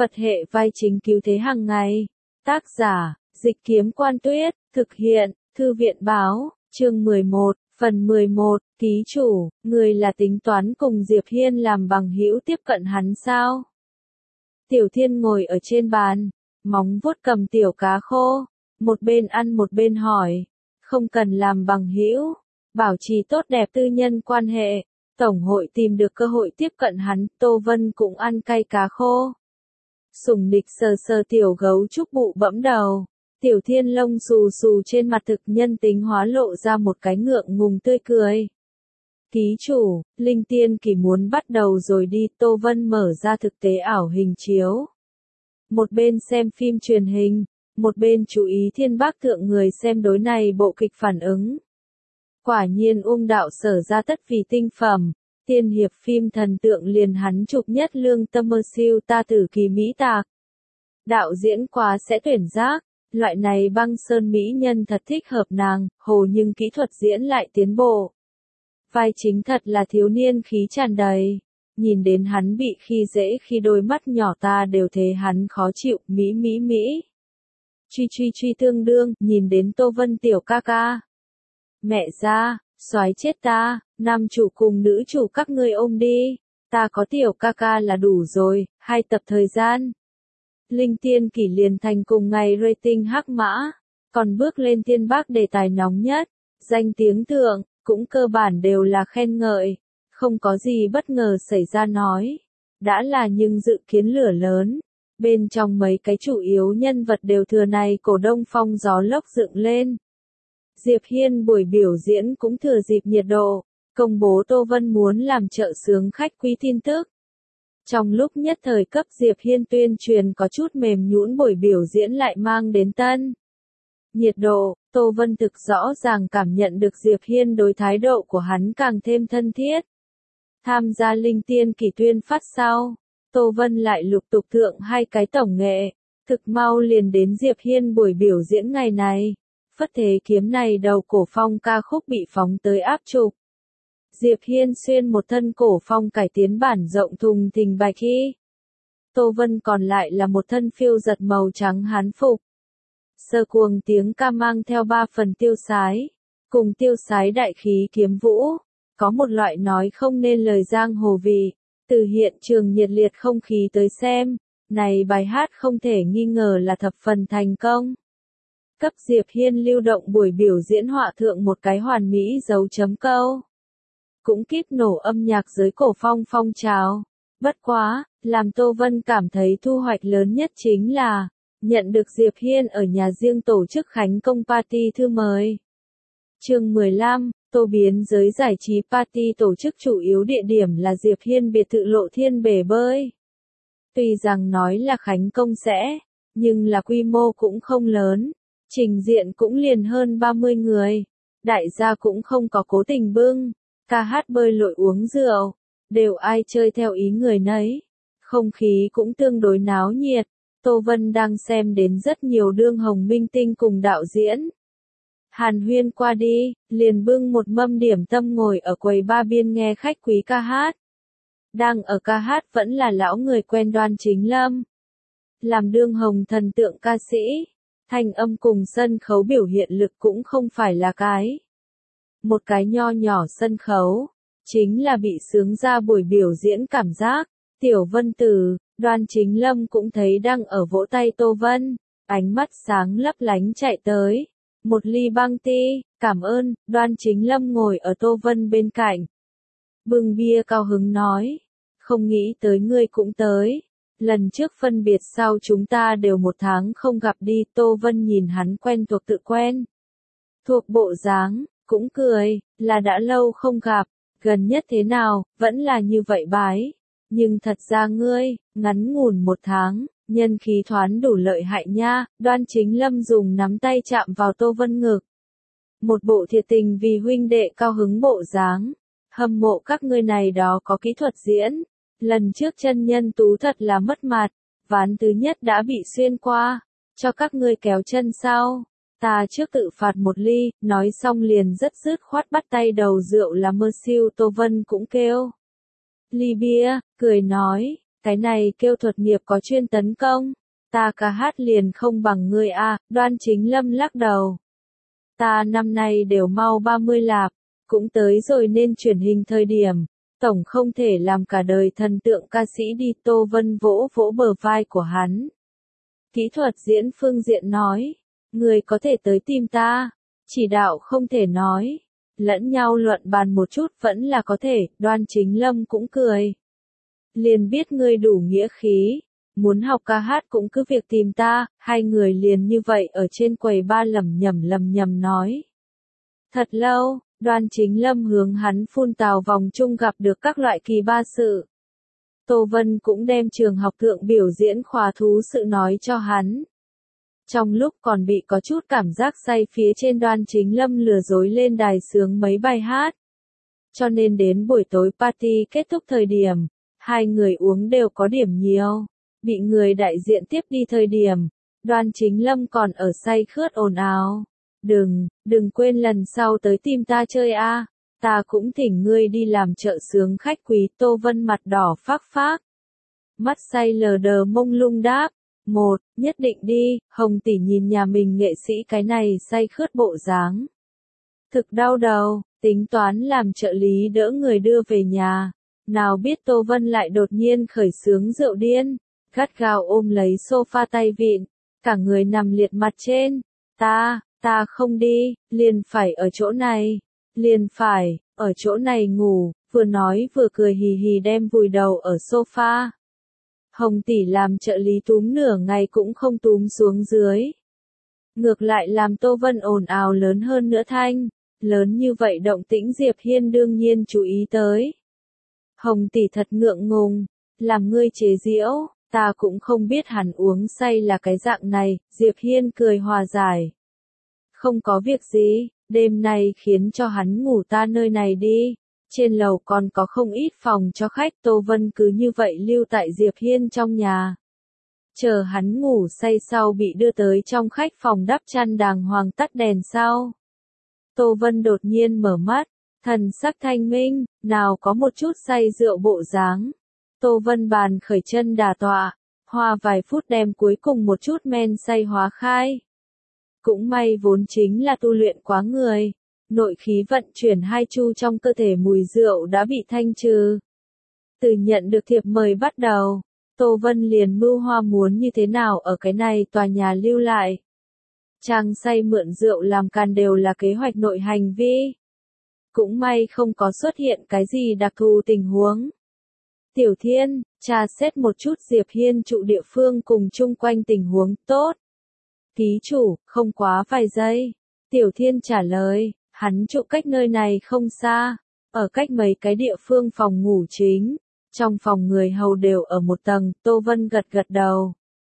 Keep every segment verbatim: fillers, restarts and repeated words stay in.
Phật hệ vai chính cứu thế hàng ngày. Tác giả, Dịch Kiếm Quan Tuyết, thực hiện, Thư viện Báo, chương mười một, phần mười một, ký chủ, người là tính toán cùng Diệp Hiên làm bằng hữu tiếp cận hắn sao? Tiểu Thiên ngồi ở trên bàn, móng vuốt cầm tiểu cá khô, một bên ăn một bên hỏi, không cần làm bằng hữu, bảo trì tốt đẹp tư nhân quan hệ. Tổng hội tìm được cơ hội tiếp cận hắn, Tô Vân cũng ăn cay cá khô. Sùng Nịch sờ sờ tiểu gấu trúc bụ bẫm đầu, Tiểu Thiên lông xù xù trên mặt thực nhân tính hóa lộ ra một cái ngượng ngùng tươi cười. Ký chủ, Linh Tiên Kỳ muốn bắt đầu rồi đi, Tô Vân mở ra thực tế ảo hình chiếu. Một bên xem phim truyền hình, một bên chú ý Thiên Bác Thượng người xem đối này bộ kịch phản ứng. Quả nhiên Ung đạo sở ra tất vì tinh phẩm, tiên hiệp phim thần tượng liền hắn chụp nhất lương tâm mơ siêu ta tử kỳ mỹ tạc. Đạo diễn quá sẽ tuyển giác, loại này băng sơn mỹ nhân thật thích hợp nàng, hồ nhưng kỹ thuật diễn lại tiến bộ. Vai chính thật là thiếu niên khí tràn đầy, nhìn đến hắn bị khi dễ khi đôi mắt nhỏ ta đều thấy hắn khó chịu, mỹ mỹ mỹ. Truy truy truy tương đương, nhìn đến Tô Vân tiểu ca ca. Mẹ ra, soái chết ta, nam chủ cùng nữ chủ các ngươi ôm đi, ta có tiểu ca ca là đủ rồi, hai tập thời gian. Linh Tiên Kỳ liền thành cùng ngày rating hắc mã, còn bước lên Thiên Bác đề tài nóng nhất, danh tiếng thượng, cũng cơ bản đều là khen ngợi, không có gì bất ngờ xảy ra nói. Đã là nhưng dự kiến lửa lớn, bên trong mấy cái chủ yếu nhân vật đều thừa này cổ đông phong gió lốc dựng lên. Diệp Hiên buổi biểu diễn cũng thừa dịp nhiệt độ, công bố Tô Vân muốn làm trợ xướng khách quý tin tức. Trong lúc nhất thời cấp Diệp Hiên tuyên truyền có chút mềm nhũn, buổi biểu diễn lại mang đến tân nhiệt độ, Tô Vân thực rõ ràng cảm nhận được Diệp Hiên đối thái độ của hắn càng thêm thân thiết. Tham gia Linh Tiên Kỳ tuyên phát sau, Tô Vân lại lục tục thượng hai cái tổng nghệ, thực mau liền đến Diệp Hiên buổi biểu diễn ngày này. Phất Thế Kiếm này đầu cổ phong ca khúc bị phóng tới áp chụp. Diệp Hiên xuyên một thân cổ phong cải tiến bản rộng thùng thình bạch y. Tô Vân còn lại là một thân phiêu giật màu trắng hán phục. Sơ cuồng tiếng ca mang theo ba phần tiêu sái, cùng tiêu sái đại khí kiếm vũ, có một loại nói không nên lời giang hồ vị, từ hiện trường nhiệt liệt không khí tới xem, này bài hát không thể nghi ngờ là thập phần thành công. Cấp Diệp Hiên lưu động buổi biểu diễn họa thượng một cái hoàn mỹ dấu chấm câu. Cũng kíp nổ âm nhạc giới cổ phong phong trào. Bất quá, làm Tô Vân cảm thấy thu hoạch lớn nhất chính là, nhận được Diệp Hiên ở nhà riêng tổ chức khánh công party thư mời. Chương mười lăm, Tô biến giới giải trí party tổ chức chủ yếu địa điểm là Diệp Hiên biệt thự Lộ Thiên bể bơi. Tuy rằng nói là khánh công sẽ, nhưng là quy mô cũng không lớn. Trình diện cũng liền hơn ba mươi người, đại gia cũng không có cố tình bưng, ca hát bơi lội uống rượu, đều ai chơi theo ý người nấy. Không khí cũng tương đối náo nhiệt, Tô Vân đang xem đến rất nhiều đương hồng minh tinh cùng đạo diễn. Hàn huyên qua đi, liền bưng một mâm điểm tâm ngồi ở quầy ba biên nghe khách quý ca hát. Đang ở ca hát vẫn là lão người quen Đoan Chính Lâm. Làm đương hồng thần tượng ca sĩ. Thanh âm cùng sân khấu biểu hiện lực cũng không phải là cái. Một cái nho nhỏ sân khấu, chính là bị sướng ra buổi biểu diễn cảm giác. Tiểu Vân Tử, Đoan Chính Lâm cũng thấy đang ở vỗ tay Tô Vân, ánh mắt sáng lấp lánh chạy tới. Một ly băng ti, cảm ơn, Đoan Chính Lâm ngồi ở Tô Vân bên cạnh. Bưng bia cao hứng nói, không nghĩ tới ngươi cũng tới. Lần trước phân biệt sau chúng ta đều một tháng không gặp đi, Tô Vân nhìn hắn quen thuộc tự quen. Thuộc bộ dáng, cũng cười, là đã lâu không gặp, gần nhất thế nào, vẫn là như vậy bái. Nhưng thật ra ngươi, ngắn ngủn một tháng, nhân khí thoán đủ lợi hại nha, Đoan Chính Lâm dùng nắm tay chạm vào Tô Vân ngực. Một bộ thiệt tình vì huynh đệ cao hứng bộ dáng, hâm mộ các ngươi này đó có kỹ thuật diễn. Lần trước chân nhân tú thật là mất mặt, ván thứ nhất đã bị xuyên qua, cho các ngươi kéo chân sau. Ta trước tự phạt một ly, nói xong liền rất dứt khoát bắt tay đầu rượu là mơ siêu Tô Vân cũng kêu. Ly bia, cười nói, Cái này kêu thuật nghiệp có chuyên tấn công. Ta ca hát liền không bằng ngươi a. Đoan Chính Lâm lắc đầu. Ta năm nay đều mau ba mươi lạp, cũng tới rồi nên truyền hình thời điểm, tổng không thể làm cả đời thần tượng ca sĩ đi. Tô Vân vỗ vỗ bờ vai của hắn. Kỹ thuật diễn phương diện nói, người có thể tới tìm ta, chỉ đạo không thể nói, lẫn nhau luận bàn một chút vẫn là có thể. Đoan Chính Lâm cũng cười. Liền biết ngươi đủ nghĩa khí, muốn học ca hát cũng cứ việc tìm ta. Hai người liền như vậy ở trên quầy ba lẩm nhẩm lẩm nhẩm nói. Thật lâu, Đoan Chính Lâm hướng hắn phun tào vòng chung gặp được các loại kỳ ba sự. Tô Vân cũng đem trường học thượng biểu diễn khóa thú sự nói cho hắn. Trong lúc còn bị có chút cảm giác say phía trên, Đoan Chính Lâm lừa dối lên đài sướng mấy bài hát. Cho nên đến buổi tối party kết thúc thời điểm, hai người uống đều có điểm nhiều. Bị người đại diện tiếp đi thời điểm, Đoan Chính Lâm còn ở say khướt ồn ào. Đừng, đừng quên lần sau tới tìm ta chơi a. Ta cũng thỉnh ngươi đi làm trợ sướng khách quý. Tô Vân mặt đỏ phác phác. Mắt say lờ đờ mông lung đáp. Một, nhất định đi. Hồng tỷ nhìn nhà mình nghệ sĩ cái này say khướt bộ dáng. Thực đau đầu, tính toán làm trợ lý đỡ người đưa về nhà. Nào biết Tô Vân lại đột nhiên khởi sướng rượu điên. Gắt gao ôm lấy sofa tay vịn. Cả người nằm liệt mặt trên. Ta, ta không đi, liền phải ở chỗ này. Liền phải, ở chỗ này ngủ. Vừa nói vừa cười hì hì đem vùi đầu ở sofa. Hồng tỷ làm trợ lý túm nửa ngày cũng không túm xuống dưới. Ngược lại làm Tô Vân ồn ào lớn hơn nữa thanh. Lớn như vậy động tĩnh Diệp Hiên đương nhiên chú ý tới. Hồng tỷ thật ngượng ngùng. Làm ngươi chế giễu, ta cũng không biết hắn uống say là cái dạng này. Diệp Hiên cười hòa giải. Không có việc gì, đêm nay khiến cho hắn ngủ ta nơi này đi. Trên lầu còn có không ít phòng cho khách. Tô Vân cứ như vậy lưu tại Diệp Hiên trong nhà. Chờ hắn ngủ say sau bị đưa tới trong khách phòng đắp chăn đàng hoàng tắt đèn sau. Tô Vân đột nhiên mở mắt, thần sắc thanh minh, nào có một chút say rượu bộ dáng. Tô Vân bàn khởi chân đà tọa, hoa vài phút đem cuối cùng một chút men say hóa khai. Cũng may vốn chính là tu luyện quá người. Nội khí vận chuyển hai chu trong cơ thể, mùi rượu đã bị thanh trừ. Từ nhận được thiệp mời bắt đầu, Tô Vân liền mưu hoa muốn như thế nào ở cái này tòa nhà lưu lại. Trang say mượn rượu làm càn đều là kế hoạch nội hành vi. Cũng may không có xuất hiện cái gì đặc thù tình huống. Tiểu Thiên, tra xét một chút Diệp Hiên trụ địa phương cùng chung quanh tình huống. Tốt. Ký chủ, không quá vài giây. Tiểu Thiên trả lời. Hắn trụ cách nơi này không xa, ở cách mấy cái địa phương phòng ngủ chính. Trong phòng người hầu đều ở một tầng. Tô Vân gật gật đầu.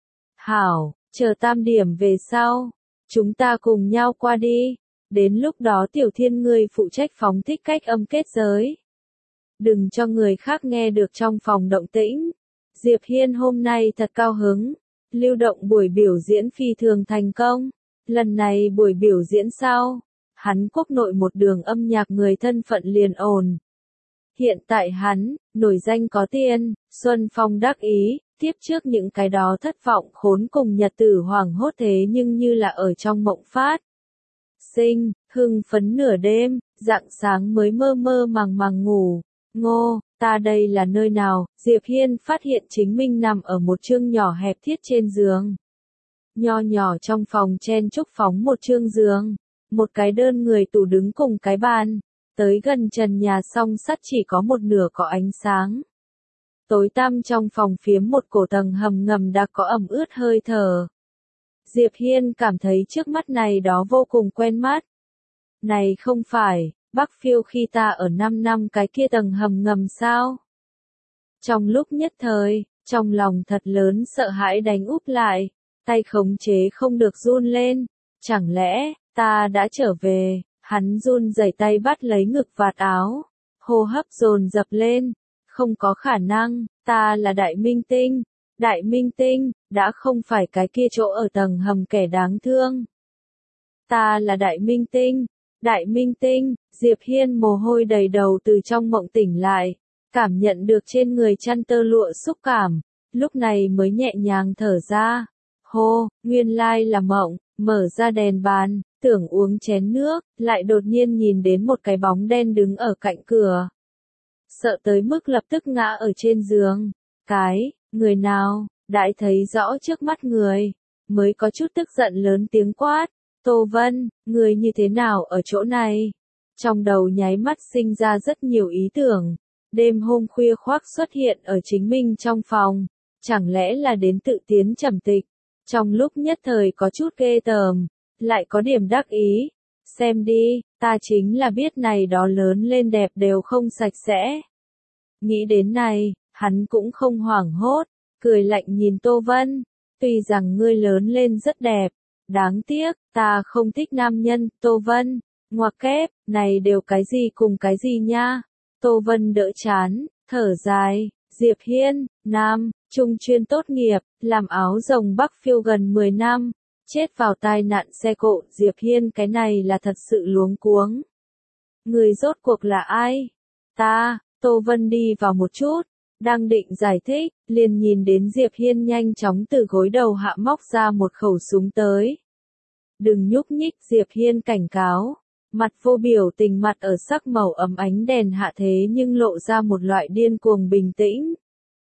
Hảo, chờ tam điểm về sau, chúng ta cùng nhau qua đi. Đến lúc đó Tiểu Thiên ngươi phụ trách phóng thích cách âm kết giới. Đừng cho người khác nghe được trong phòng động tĩnh. Diệp Hiên hôm nay thật cao hứng. Lưu động buổi biểu diễn phi thường thành công. Lần này buổi biểu diễn sau, hắn quốc nội một đường âm nhạc người thân phận liền ổn. Hiện tại hắn, nổi danh có tiền, Xuân Phong đắc ý, tiếp trước những cái đó thất vọng khốn cùng nhật tử hoảng hốt thế nhưng như là ở trong mộng phát. Sinh, hưng phấn nửa đêm, rạng sáng mới mơ mơ màng màng ngủ. Ngô, ta đây là nơi nào? Diệp Hiên phát hiện chính mình nằm ở một chương nhỏ hẹp thiết trên giường. Nho nhỏ trong phòng chen chúc phóng một chương giường. Một cái đơn người tủ đứng cùng cái bàn. Tới gần trần nhà song sắt chỉ có một nửa có ánh sáng. Tối tăm trong phòng phiếm một cổ tầng hầm ngầm đã có ẩm ướt hơi thở. Diệp Hiên cảm thấy trước mắt này đó vô cùng quen mắt. Này không phải, Bắc Phiêu khi ta ở năm năm cái kia tầng hầm ngầm sao? Trong lúc nhất thời, trong lòng thật lớn sợ hãi đánh úp lại, tay khống chế không được run lên. Chẳng lẽ, ta đã trở về? Hắn run rẩy tay bắt lấy ngực vạt áo, hô hấp dồn dập lên. Không có khả năng, ta là đại minh tinh. Đại minh tinh, đã không phải cái kia chỗ ở tầng hầm kẻ đáng thương. Ta là đại minh tinh. Đại minh tinh, Diệp Hiên mồ hôi đầy đầu từ trong mộng tỉnh lại. cảm nhận được trên người chăn tơ lụa xúc cảm, lúc này mới nhẹ nhàng thở ra. Hô, nguyên lai là mộng, mở ra đèn bàn, tưởng uống chén nước, lại đột nhiên nhìn đến một cái bóng đen đứng ở cạnh cửa. Sợ tới mức lập tức ngã ở trên giường. Cái, người nào, đãi thấy rõ trước mắt người, mới có chút tức giận lớn tiếng quát. Tô Vân, người như thế nào ở chỗ này? Trong đầu nháy mắt sinh ra rất nhiều ý tưởng. Đêm hôm khuya khoác xuất hiện ở chính mình trong phòng. Chẳng lẽ là đến tự tiến trầm tịch? Trong lúc nhất thời có chút ghê tởm, lại có điểm đắc ý. Xem đi, ta chính là biết này đó lớn lên đẹp đều không sạch sẽ. Nghĩ đến này, hắn cũng không hoảng hốt, cười lạnh nhìn Tô Vân. Tuy rằng ngươi lớn lên rất đẹp, đáng tiếc, ta không thích nam nhân, Tô Vân. Ngoặc kép, này đều cái gì cùng cái gì nha? Tô Vân đỡ chán, thở dài. Diệp Hiên, nam, trung chuyên tốt nghiệp, làm áo rồng Bắc phiêu gần mười năm, chết vào tai nạn xe cộ. Diệp Hiên cái này là thật sự luống cuống. Người rốt cuộc là ai? Ta, Tô Vân đi vào một chút, đang định giải thích, liền nhìn đến Diệp Hiên nhanh chóng từ gối đầu hạ móc ra một khẩu súng tới. Đừng nhúc nhích, Diệp Hiên cảnh cáo. Mặt vô biểu tình, mặt ở sắc màu ấm ánh đèn hạ thế nhưng lộ ra một loại điên cuồng bình tĩnh.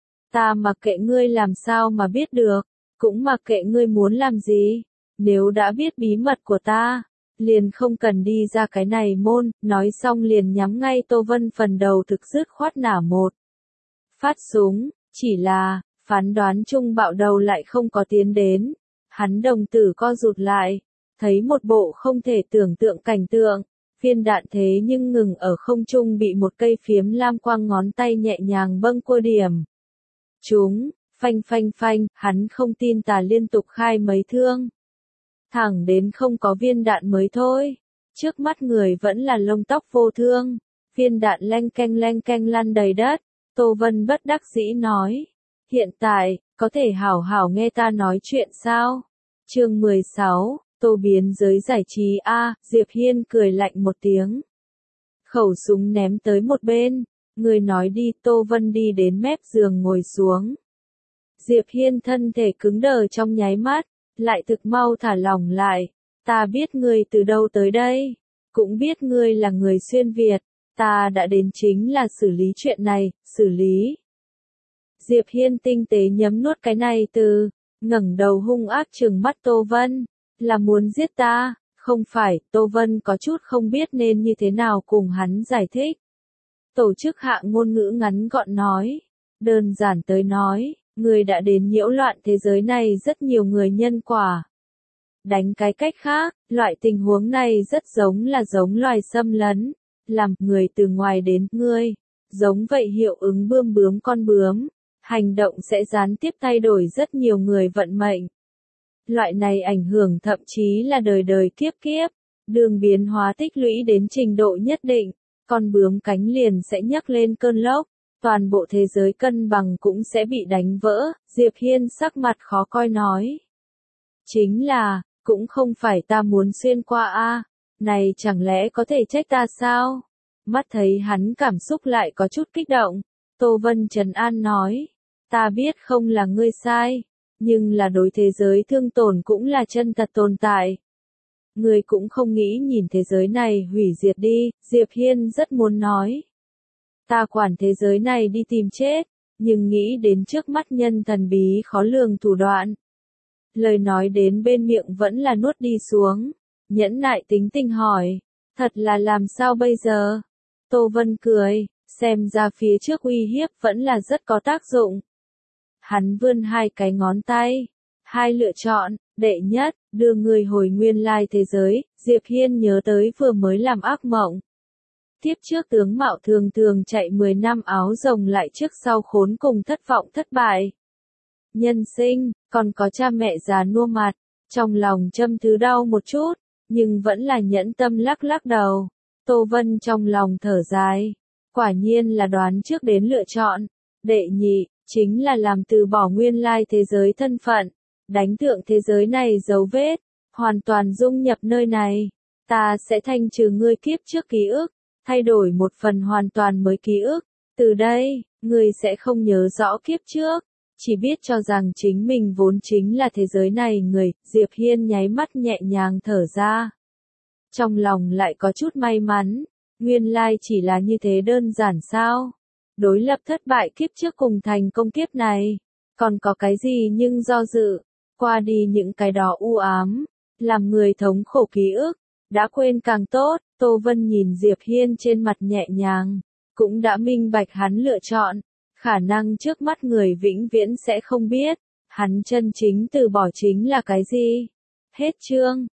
Ta mặc kệ ngươi làm sao mà biết được, cũng mặc kệ ngươi muốn làm gì. Nếu đã biết bí mật của ta, liền không cần đi ra cái này môn. Nói xong liền nhắm ngay Tô Vân phần đầu, thực dứt khoát nả một phát súng. Chỉ là, phán đoán chung bạo đầu lại không có tiến đến. Hắn đồng tử co rụt lại, thấy một bộ không thể tưởng tượng cảnh tượng. Viên đạn thế nhưng ngừng ở không trung, bị một cây phiếm lam quang ngón tay nhẹ nhàng bâng cua điểm. Chúng, phanh phanh phanh, hắn không tin tà liên tục khai mấy thương. Thẳng đến không có viên đạn mới thôi. Trước mắt người vẫn là lông tóc vô thương. Viên đạn leng keng leng keng lăn đầy đất. Tô Vân bất đắc dĩ nói. Hiện tại, có thể hảo hảo nghe ta nói chuyện sao? Chương mười sáu, Tô biến giới giải trí A. Diệp Hiên cười lạnh một tiếng. Khẩu súng ném tới một bên. Người nói đi. Tô Vân đi đến mép giường ngồi xuống. Diệp Hiên thân thể cứng đờ trong nháy mắt, lại thực mau thả lỏng lại. Ta biết ngươi từ đâu tới đây, cũng biết ngươi là người xuyên Việt, ta đã đến chính là xử lý chuyện này, xử lý. Diệp Hiên tinh tế nhấm nuốt cái này từ, ngẩng đầu hung ác trừng mắt Tô Vân, là muốn giết ta, không phải. Tô Vân có chút không biết nên như thế nào cùng hắn giải thích. Tổ chức hạ ngôn ngữ ngắn gọn nói, đơn giản tới nói, người đã đến nhiễu loạn thế giới này rất nhiều người nhân quả. Đánh cái cách khác, loại tình huống này rất giống là giống loài xâm lấn, làm người từ ngoài đến ngươi, giống vậy hiệu ứng bươm bướm con bướm, hành động sẽ gián tiếp thay đổi rất nhiều người vận mệnh. Loại này ảnh hưởng thậm chí là đời đời kiếp kiếp, đường biến hóa tích lũy đến trình độ nhất định, con bướm cánh liền sẽ nhấc lên cơn lốc. Toàn bộ thế giới cân bằng cũng sẽ bị đánh vỡ. Diệp Hiên sắc mặt khó coi nói. Chính là, cũng không phải ta muốn xuyên qua a, này chẳng lẽ có thể trách ta sao? Mắt thấy hắn cảm xúc lại có chút kích động, Tô Vân trấn an nói. Ta biết không là ngươi sai, nhưng là đối thế giới thương tổn cũng là chân thật tồn tại. Ngươi cũng không nghĩ nhìn thế giới này hủy diệt đi, Diệp Hiên rất muốn nói. Ta quản thế giới này đi tìm chết, nhưng nghĩ đến trước mắt nhân thần bí khó lường thủ đoạn. Lời nói đến bên miệng vẫn là nuốt đi xuống, nhẫn nại tính tình hỏi, thật là làm sao bây giờ? Tô Vân cười, xem ra phía trước uy hiếp vẫn là rất có tác dụng. Hắn vươn hai cái ngón tay, hai lựa chọn, đệ nhất, đưa người hồi nguyên lai thế giới. Diệp Hiên nhớ tới vừa mới làm ác mộng. Tiếp trước tướng mạo thường thường chạy mười năm áo rồng lại trước sau khốn cùng thất vọng thất bại. Nhân sinh, còn có cha mẹ già nua mặt, trong lòng châm thứ đau một chút, nhưng vẫn là nhẫn tâm lắc lắc đầu. Tô Vân trong lòng thở dài, quả nhiên là đoán trước đến lựa chọn. Đệ nhị, chính là làm từ bỏ nguyên lai thế giới thân phận, đánh thượng thế giới này dấu vết, hoàn toàn dung nhập nơi này. Ta sẽ thanh trừ ngươi kiếp trước ký ức, thay đổi một phần hoàn toàn mới ký ức, Từ đây, người sẽ không nhớ rõ kiếp trước, chỉ biết cho rằng chính mình vốn chính là thế giới này người, Diệp Hiên nháy mắt nhẹ nhàng thở ra. Trong lòng lại có chút may mắn, nguyên lai chỉ là như thế đơn giản sao? Đối lập thất bại kiếp trước cùng thành công kiếp này, còn có cái gì nhưng do dự, qua đi những cái đó u ám, làm người thống khổ ký ức, đã quên càng tốt. Tô Vân nhìn Diệp Hiên trên mặt nhẹ nhàng, cũng đã minh bạch hắn lựa chọn, khả năng trước mắt người vĩnh viễn sẽ không biết, hắn chân chính từ bỏ chính là cái gì. Hết chương.